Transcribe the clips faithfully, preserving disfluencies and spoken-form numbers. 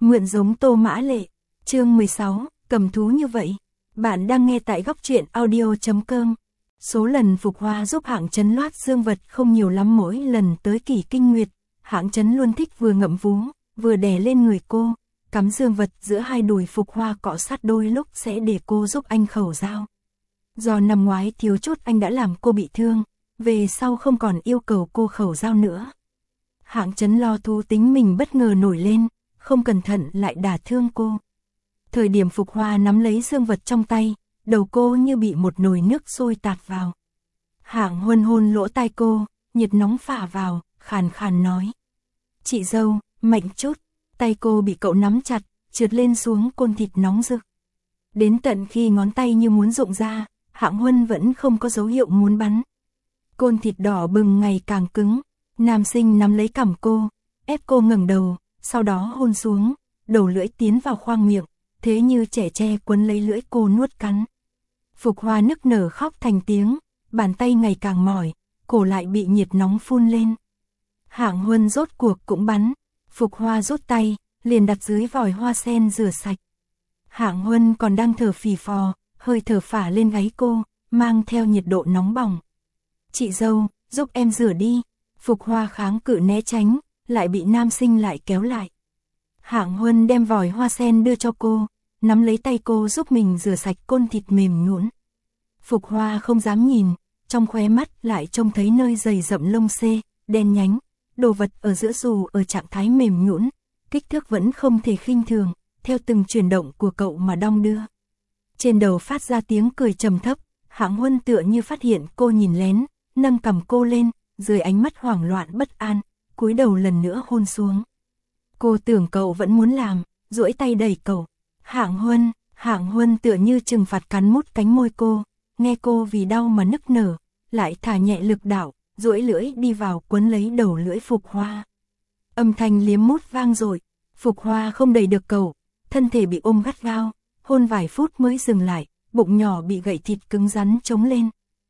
Mượn giống Tô Mã Lệ, chương mười sáu, cầm thú như vậy. Bạn đang nghe tại góc truyện audio chấm com. Số lần Phục Hoa giúp Hạng Chấn loát dương vật không nhiều lắm, mỗi lần tới kỳ kinh nguyệt, Hạng Chấn luôn thích vừa ngậm vú, vừa đè lên người cô, cắm dương vật giữa hai đùi Phục Hoa cọ sát, đôi lúc sẽ để cô giúp anh khẩu dao. Do năm ngoái thiếu chút anh đã làm cô bị thương, về sau không còn yêu cầu cô khẩu dao nữa. Hạng Chấn lo thú tính mình bất ngờ nổi lên, không cẩn thận lại đả thương cô. Thời điểm Phục Hoa nắm lấy dương vật trong tay, đầu cô như bị một nồi nước sôi tạt vào. Hạng Huân hôn lỗ tai cô, nhiệt nóng phả vào, khàn khàn nói: "Chị dâu, mạnh chút." Tay cô bị cậu nắm chặt, trượt lên xuống côn thịt nóng rực. Đến tận khi ngón tay như muốn rụng ra, Hạng Huân vẫn không có dấu hiệu muốn bắn. Côn thịt đỏ bừng ngày càng cứng, nam sinh nắm lấy cằm cô, ép cô ngẩng đầu, sau đó hôn xuống, đầu lưỡi tiến vào khoang miệng, thế như trẻ tre quấn lấy lưỡi cô nuốt cắn. Phục Hoa nức nở khóc thành tiếng, bàn tay ngày càng mỏi, cổ lại bị nhiệt nóng phun lên. Hạng Huân rốt cuộc cũng bắn, Phục Hoa rút tay, liền đặt dưới vòi hoa sen rửa sạch. Hạng Huân còn đang thở phì phò, hơi thở phả lên gáy cô, mang theo nhiệt độ nóng bỏng. "Chị dâu, giúp em rửa đi." Phục Hoa kháng cự né tránh, lại bị nam sinh lại kéo lại. Hạng Huân đem vòi hoa sen đưa cho cô, nắm lấy tay cô giúp mình rửa sạch côn thịt mềm nhũn. Phục Hoa không dám nhìn, trong khóe mắt lại trông thấy nơi dày rậm lông xê, đen nhánh, đồ vật ở giữa dù ở trạng thái mềm nhũn, kích thước vẫn không thể khinh thường, theo từng chuyển động của cậu mà đong đưa. Trên đầu phát ra tiếng cười trầm thấp, Hạng Huân tựa như phát hiện cô nhìn lén, nâng cằm cô lên, dưới ánh mắt hoảng loạn bất an, cúi đầu lần nữa hôn xuống. Cô tưởng cậu vẫn muốn làm, duỗi tay đẩy cậu. Hạng Huân, Hạng Huân tựa như trừng phạt cắn mút cánh môi cô, nghe cô vì đau mà nức nở, lại thả nhẹ lực đạo, duỗi lưỡi đi vào quấn lấy đầu lưỡi Phục Hoa. Âm thanh liếm mút vang dội, Phục Hoa không đẩy được cậu, thân thể bị ôm gắt gao, hôn vài phút mới dừng lại, bụng nhỏ bị gậy thịt cứng rắn trống lên.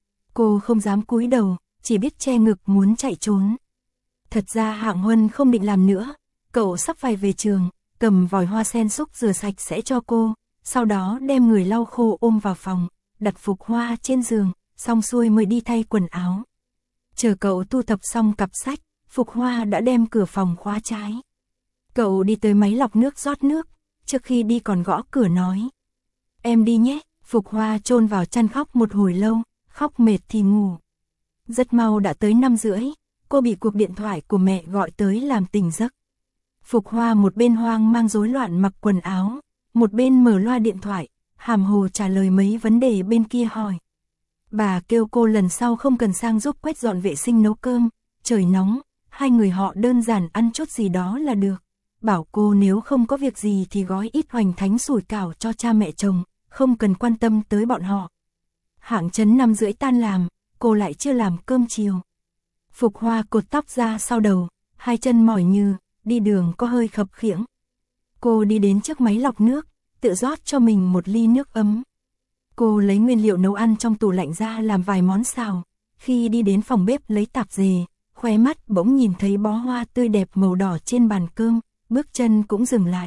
Cô không dám cúi đầu, chỉ biết che ngực muốn chạy trốn. Thật ra Hạng Huân không định làm nữa, cậu sắp phải về trường, cầm vòi hoa sen xúc rửa sạch sẽ cho cô, sau đó đem người lau khô ôm vào phòng, đặt Phục Hoa trên giường, xong xuôi mới đi thay quần áo. Chờ cậu thu thập xong cặp sách, Phục Hoa đã đem cửa phòng khóa trái. Cậu đi tới máy lọc nước rót nước, trước khi đi còn gõ cửa nói: "Em đi nhé." Phục Hoa chôn vào chăn khóc một hồi lâu, khóc mệt thì ngủ. Rất mau đã tới năm rưỡi, cô bị cuộc điện thoại của mẹ gọi tới làm tỉnh giấc. Phục Hoa một bên hoang mang rối loạn mặc quần áo, một bên mở loa điện thoại, hàm hồ trả lời mấy vấn đề bên kia hỏi. Bà kêu cô lần sau không cần sang giúp quét dọn vệ sinh nấu cơm, trời nóng, hai người họ đơn giản ăn chút gì đó là được. Bảo cô nếu không có việc gì thì gói ít hoành thánh sủi cảo cho cha mẹ chồng, không cần quan tâm tới bọn họ. Hạng Chấn năm rưỡi tan làm, cô lại chưa làm cơm chiều. Phục Hoa cột tóc ra sau đầu, hai chân mỏi như, đi đường có hơi khập khiễng. Cô đi đến trước máy lọc nước, tự rót cho mình một ly nước ấm. Cô lấy nguyên liệu nấu ăn trong tủ lạnh ra làm vài món xào. Khi đi đến phòng bếp lấy tạp dề, khóe mắt bỗng nhìn thấy bó hoa tươi đẹp màu đỏ trên bàn cơm, bước chân cũng dừng lại.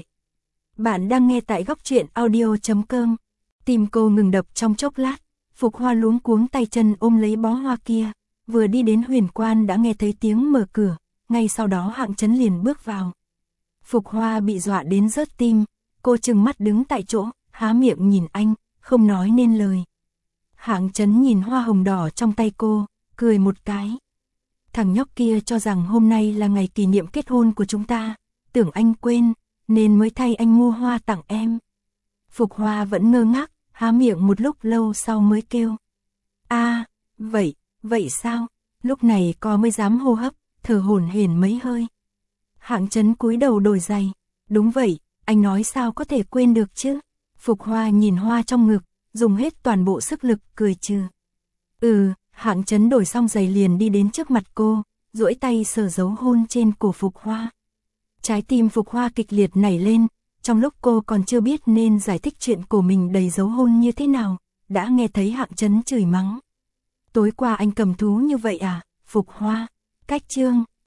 Bạn đang nghe tại góc truyện audio chấm com. Tim cô ngừng đập trong chốc lát, Phục Hoa luống cuống tay chân ôm lấy bó hoa kia, vừa đi đến huyền quan đã nghe thấy tiếng mở cửa, ngay sau đó Hạng Chấn liền bước vào. Phục Hoa bị dọa đến rớt tim, cô trừng mắt đứng tại chỗ, há miệng nhìn anh, không nói nên lời. Hạng Chấn nhìn hoa hồng đỏ trong tay cô, cười một cái. Thằng nhóc kia cho rằng hôm nay là ngày kỷ niệm kết hôn của chúng ta, tưởng anh quên, nên mới thay anh mua hoa tặng em. Phục Hoa vẫn ngơ ngác, há miệng một lúc lâu sau mới kêu: "A, vậy, vậy sao?" Lúc này cô mới dám hô hấp, thở hổn hển mấy hơi. Hạng Chấn cúi đầu đổi giày. "Đúng vậy, anh nói sao có thể quên được chứ?" Phục Hoa nhìn hoa trong ngực, dùng hết toàn bộ sức lực cười trừ. "Ừ." Hạng Chấn đổi xong giày liền đi đến trước mặt cô, duỗi tay sờ dấu hôn trên cổ Phục Hoa. Trái tim Phục Hoa kịch liệt nảy lên, trong lúc cô còn chưa biết nên giải thích chuyện của mình đầy dấu hôn như thế nào, đã nghe thấy Hạng Chấn chửi mắng. "Tối qua anh cầm thú như vậy à, Phục Hoa?" Cách chương